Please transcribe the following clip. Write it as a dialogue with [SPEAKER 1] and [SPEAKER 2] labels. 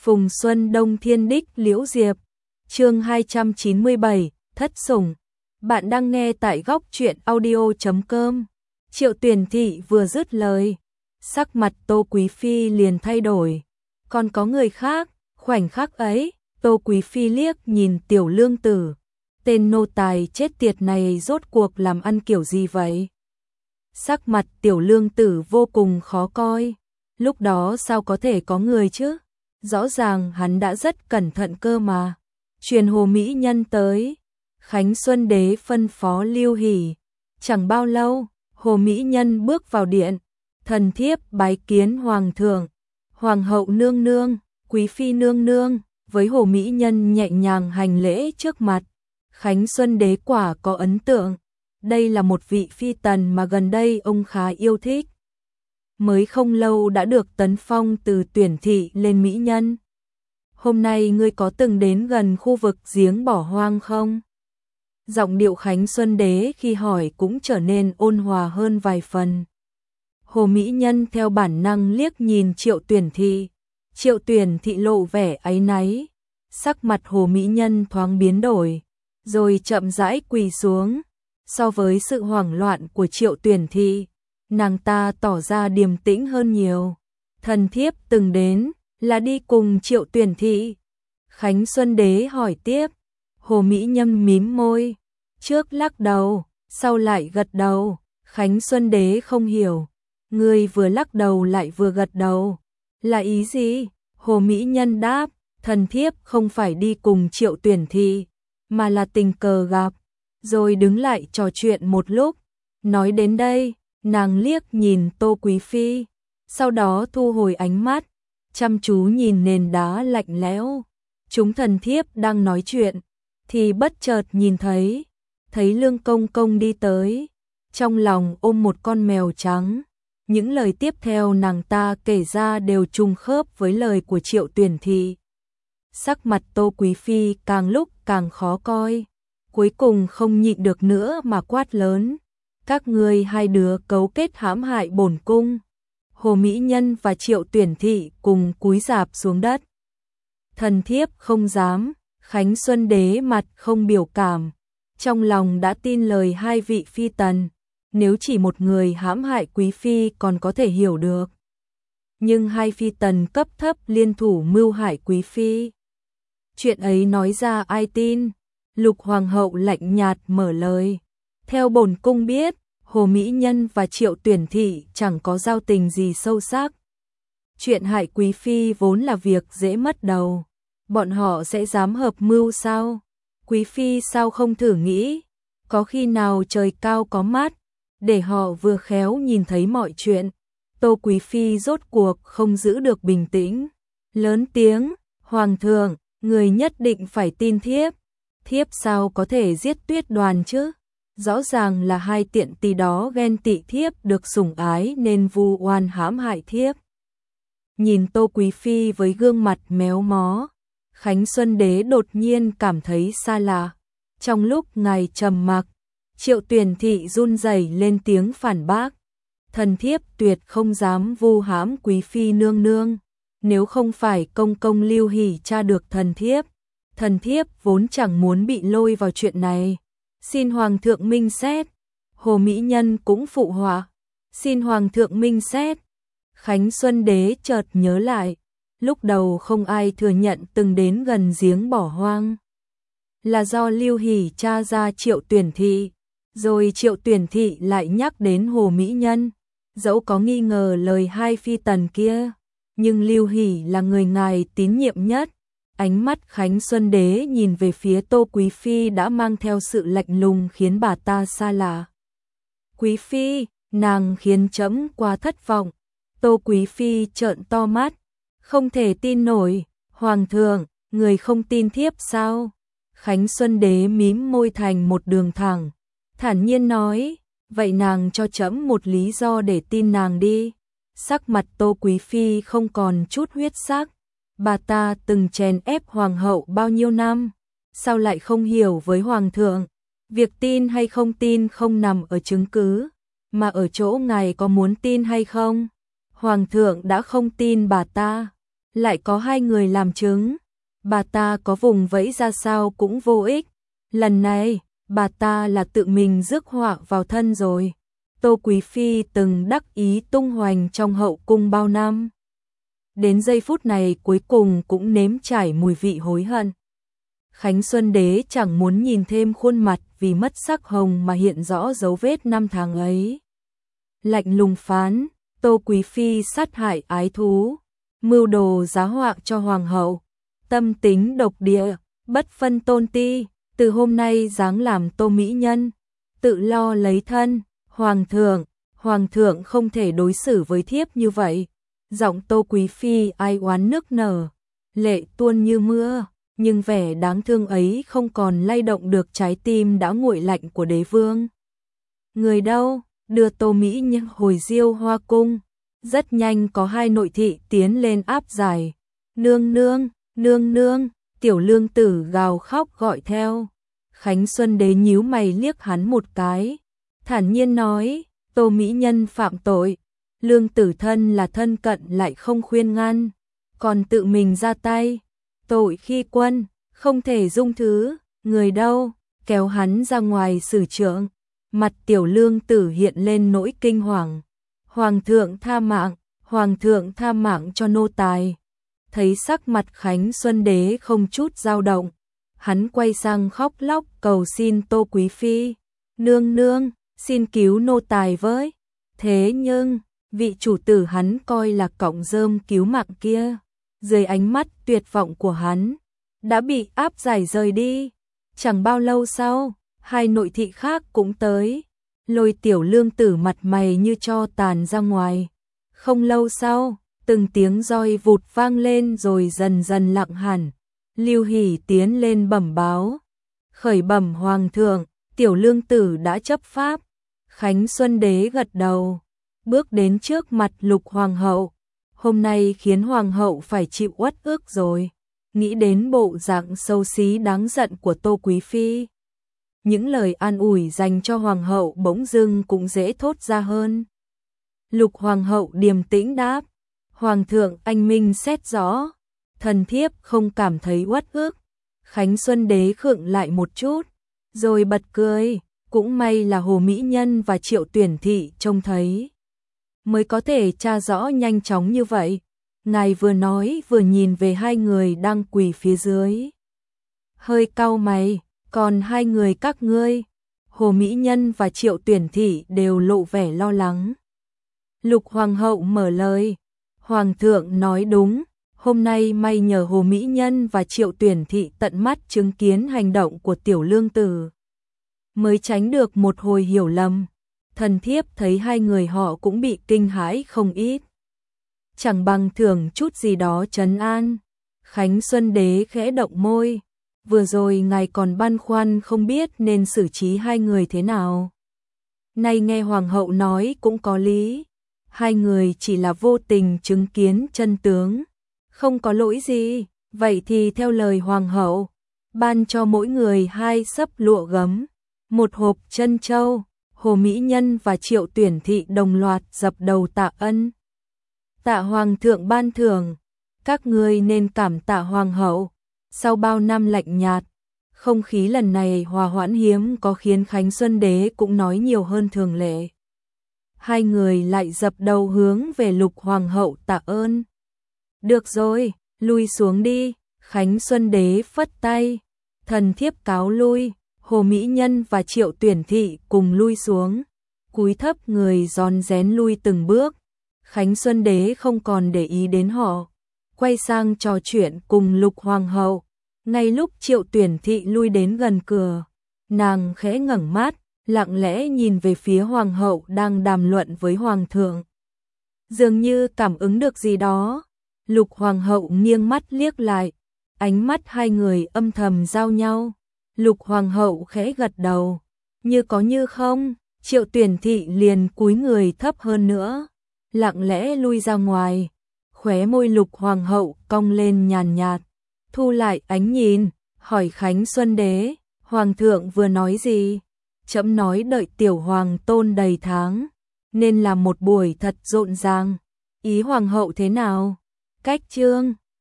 [SPEAKER 1] Phùng Xuân Đông Thiên Đích Liễu Diệp. Chương 297, thất sủng. Bạn đang nghe tại góc truyện audio.com. Triệu Tuyển Thị vừa dứt lời, sắc mặt Tô Quý Phi liền thay đổi. Còn có người khác, khoảnh khắc ấy, Tô Quý Phi liếc nhìn Tiểu Lương Tử. Tên nô tài chết tiệt này rốt cuộc làm ăn kiểu gì vậy? Sắc mặt Tiểu Lương Tử vô cùng khó coi. Lúc đó sao có thể có người chứ? Rõ ràng hắn đã rất cẩn thận cơ mà. Truyền Hồ Mỹ Nhân tới. Khánh Xuân Đế phân phó Lưu Hỷ. Chẳng bao lâu, Hồ Mỹ Nhân bước vào điện. Thần thiếp bái kiến Hoàng thượng, Hoàng hậu nương nương, Quý Phi nương nương. Với Hồ Mỹ Nhân nhẹ nhàng hành lễ trước mặt. Khánh Xuân Đế quả có ấn tượng. Đây là một vị phi tần mà gần đây ông khá yêu thích. Mới không lâu đã được tấn phong từ tuyển thị lên mỹ nhân. Hôm nay ngươi có từng đến gần khu vực giếng bỏ hoang không? Giọng điệu Khánh Xuân Đế khi hỏi cũng trở nên ôn hòa hơn vài phần. Hồ Mỹ Nhân theo bản năng liếc nhìn Triệu Tuyển Thị. Triệu Tuyển Thị lộ vẻ áy náy. Sắc mặt Hồ Mỹ Nhân thoáng biến đổi, rồi chậm rãi quỳ xuống. So với sự hoảng loạn của Triệu Tuyển Thị, nàng ta tỏ ra điềm tĩnh hơn nhiều. Thần thiếp từng đến, là đi cùng Triệu Tuyển Thị. Khánh Xuân Đế hỏi tiếp. Hồ Mỹ Nhân mím môi, trước lắc đầu, sau lại gật đầu. Khánh Xuân Đế không hiểu. Ngươi vừa lắc đầu lại vừa gật đầu, là ý gì? Hồ Mỹ Nhân đáp, thần thiếp không phải đi cùng Triệu Tuyển Thị, mà là tình cờ gặp. Rồi đứng lại trò chuyện một lúc. Nói đến đây, nàng liếc nhìn Tô Quý Phi, sau đó thu hồi ánh mắt, chăm chú nhìn nền đá lạnh lẽo. Chúng thần thiếp đang nói chuyện, thì bất chợt nhìn thấy Lương Công Công đi tới, trong lòng ôm một con mèo trắng. Những lời tiếp theo nàng ta kể ra đều trùng khớp với lời của Triệu Tuyển Thị. Sắc mặt Tô Quý Phi càng lúc càng khó coi, cuối cùng không nhịn được nữa mà quát lớn. Các ngươi hai đứa cấu kết hãm hại bổn cung. Hồ Mỹ Nhân và Triệu Tuyển Thị cùng cúi rạp xuống đất. Thần thiếp không dám. Khánh Xuân Đế mặt không biểu cảm, trong lòng đã tin lời hai vị phi tần. Nếu chỉ một người hãm hại Quý Phi còn có thể hiểu được, nhưng hai phi tần cấp thấp liên thủ mưu hại Quý Phi, chuyện ấy nói ra ai tin? Lục Hoàng hậu lạnh nhạt mở lời. Theo bổn cung biết, Hồ Mỹ Nhân và Triệu Tuyển Thị chẳng có giao tình gì sâu sắc. Chuyện hại Quý Phi vốn là việc dễ mất đầu. Bọn họ sẽ dám hợp mưu sao? Quý Phi sao không thử nghĩ? Có khi nào trời cao có mắt, để họ vừa khéo nhìn thấy mọi chuyện? Tô Quý Phi rốt cuộc không giữ được bình tĩnh, lớn tiếng. Hoàng thượng, người nhất định phải tin thiếp. Thiếp sao có thể giết Tuyết Đoàn chứ? Rõ ràng là hai tiện tỳ đó ghen tị thiếp được sủng ái nên vu oan hãm hại thiếp. Nhìn Tô Quý Phi với gương mặt méo mó, Khánh Xuân Đế đột nhiên cảm thấy xa lạ. Trong lúc ngài trầm mặc, Triệu Tuyển Thị run rẩy lên tiếng phản bác. Thần thiếp tuyệt không dám vu hãm Quý Phi nương nương. Nếu không phải công công Lưu Hỷ tra được thần thiếp vốn chẳng muốn bị lôi vào chuyện này. Xin Hoàng thượng minh xét. Hồ Mỹ Nhân cũng phụ họa. Xin Hoàng thượng minh xét. Khánh Xuân Đế chợt nhớ lại, lúc đầu không ai thừa nhận từng đến gần giếng bỏ hoang. Là do Lưu Hỷ tra ra Triệu Tuyển Thị, rồi Triệu Tuyển Thị lại nhắc đến Hồ Mỹ Nhân. Dẫu có nghi ngờ lời hai phi tần kia, nhưng Lưu Hỷ là người ngài tín nhiệm nhất. Ánh mắt Khánh Xuân Đế nhìn về phía Tô Quý Phi đã mang theo sự lạnh lùng khiến bà ta xa lạ. Quý Phi, nàng khiến trẫm quá thất vọng. Tô Quý Phi trợn to mắt, không thể tin nổi. Hoàng thượng, người không tin thiếp sao? Khánh Xuân Đế mím môi thành một đường thẳng, thản nhiên nói, vậy nàng cho trẫm một lý do để tin nàng đi. Sắc mặt Tô Quý Phi không còn chút huyết sắc. Bà ta từng chèn ép hoàng hậu bao nhiêu năm, sao lại không hiểu với hoàng thượng? Việc tin hay không tin không nằm ở chứng cứ, mà ở chỗ ngài có muốn tin hay không. Hoàng thượng đã không tin bà ta, lại có hai người làm chứng, bà ta có vùng vẫy ra sao cũng vô ích. Lần này, bà ta là tự mình rước họa vào thân rồi. Tô Quý Phi từng đắc ý tung hoành trong hậu cung bao năm. Đến giây phút này cuối cùng cũng nếm trải mùi vị hối hận. Khánh Xuân Đế chẳng muốn nhìn thêm khuôn mặt vì mất sắc hồng mà hiện rõ dấu vết năm tháng ấy. Lạnh lùng phán, Tô Quý Phi sát hại ái thú, mưu đồ giá họa cho hoàng hậu, tâm tính độc địa, bất phân tôn ti, từ hôm nay giáng làm Tô mỹ nhân, tự lo lấy thân. Hoàng thượng không thể đối xử với thiếp như vậy. Giọng Tô Quý Phi ai oán nức nở, lệ tuôn như mưa, nhưng vẻ đáng thương ấy không còn lay động được trái tim đã nguội lạnh của đế vương. Người đâu, đưa Tô mỹ nhân hồi Diêu Hoa cung. Rất nhanh có hai nội thị tiến lên áp giải. Nương nương, nương nương, tiểu lương tử gào khóc gọi theo. Khánh Xuân Đế nhíu mày liếc hắn một cái, thản nhiên nói, Tô mỹ nhân phạm tội, lương tử thân là thân cận lại không khuyên ngăn, còn tự mình ra tay, tội khi quân, không thể dung thứ, người đâu, kéo hắn ra ngoài xử trượng. Mặt tiểu lương tử hiện lên nỗi kinh hoàng. Hoàng thượng tha mạng cho nô tài. Thấy sắc mặt Khánh Xuân Đế không chút dao động, hắn quay sang khóc lóc cầu xin Tô Quý Phi, nương nương, xin cứu nô tài với. Thế nhưng, vị chủ tử hắn coi là cọng rơm cứu mạng kia, dưới ánh mắt tuyệt vọng của hắn, đã bị áp giải rời đi. Chẳng bao lâu sau, hai nội thị khác cũng tới, lôi tiểu lương tử mặt mày như tro tàn ra ngoài. Không lâu sau, từng tiếng roi vụt vang lên rồi dần dần lặng hẳn. Lưu Hỷ tiến lên bẩm báo, khởi bẩm hoàng thượng, tiểu lương tử đã chấp pháp. Khánh Xuân Đế gật đầu, bước đến trước mặt Lục hoàng hậu. Hôm nay khiến hoàng hậu phải chịu uất ức rồi. Nghĩ đến bộ dạng xấu xí đáng giận của Tô Quý Phi, những lời an ủi dành cho hoàng hậu bỗng dưng cũng dễ thốt ra hơn. Lục hoàng hậu điềm tĩnh đáp, hoàng thượng anh minh xét rõ, thần thiếp không cảm thấy uất ức. Khánh Xuân Đế khựng lại một chút, rồi bật cười, cũng may là Hồ Mỹ Nhân và Triệu Tuyển Thị trông thấy, mới có thể tra rõ nhanh chóng như vậy. Ngài vừa nói vừa nhìn về hai người đang quỳ phía dưới, hơi cau mày, còn hai người các ngươi? Hồ Mỹ Nhân và Triệu Tuyển Thị đều lộ vẻ lo lắng. Lục hoàng hậu mở lời, hoàng thượng nói đúng, hôm nay may nhờ Hồ Mỹ Nhân và Triệu Tuyển Thị tận mắt chứng kiến hành động của tiểu lương tử, mới tránh được một hồi hiểu lầm. Thần thiếp thấy hai người họ cũng bị kinh hãi không ít, chẳng bằng thưởng chút gì đó trấn an. Khánh Xuân Đế khẽ động môi, vừa rồi ngài còn băn khoăn không biết nên xử trí hai người thế nào. Nay nghe hoàng hậu nói cũng có lý, hai người chỉ là vô tình chứng kiến chân tướng, không có lỗi gì. Vậy thì theo lời hoàng hậu, ban cho mỗi người 2 xấp lụa gấm, 1 hộp trân châu. Hồ Mỹ Nhân và Triệu Tuyển Thị đồng loạt dập đầu tạ ân. Tạ hoàng thượng ban thưởng, các ngươi nên cảm tạ hoàng hậu. Sau bao năm lạnh nhạt, không khí lần này hòa hoãn hiếm có khiến Khánh Xuân Đế cũng nói nhiều hơn thường lệ. Hai người lại dập đầu hướng về Lục hoàng hậu tạ ơn. Được rồi, lui xuống đi. Khánh Xuân Đế phất tay, thần thiếp cáo lui. Hồ Mỹ Nhân và Triệu Tuyển Thị cùng lui xuống, cúi thấp người rón rén lui từng bước. Khánh Xuân Đế không còn để ý đến họ, quay sang trò chuyện cùng Lục hoàng hậu. Ngay lúc Triệu Tuyển Thị lui đến gần cửa, nàng khẽ ngẩng mắt, lặng lẽ nhìn về phía hoàng hậu đang đàm luận với hoàng thượng. Dường như cảm ứng được gì đó, Lục hoàng hậu nghiêng mắt liếc lại, ánh mắt hai người âm thầm giao nhau. Lục hoàng hậu khẽ gật đầu, như có như không. Triệu Tuyển Thị liền cúi người thấp hơn nữa, lặng lẽ lui ra ngoài. Khóe môi Lục hoàng hậu cong lên nhàn nhạt, thu lại ánh nhìn, hỏi Khánh Xuân Đế, hoàng thượng vừa nói gì? Trẫm nói đợi tiểu hoàng tôn đầy tháng, nên là một buổi thật rộn ràng. Ý hoàng hậu thế nào? Cách chương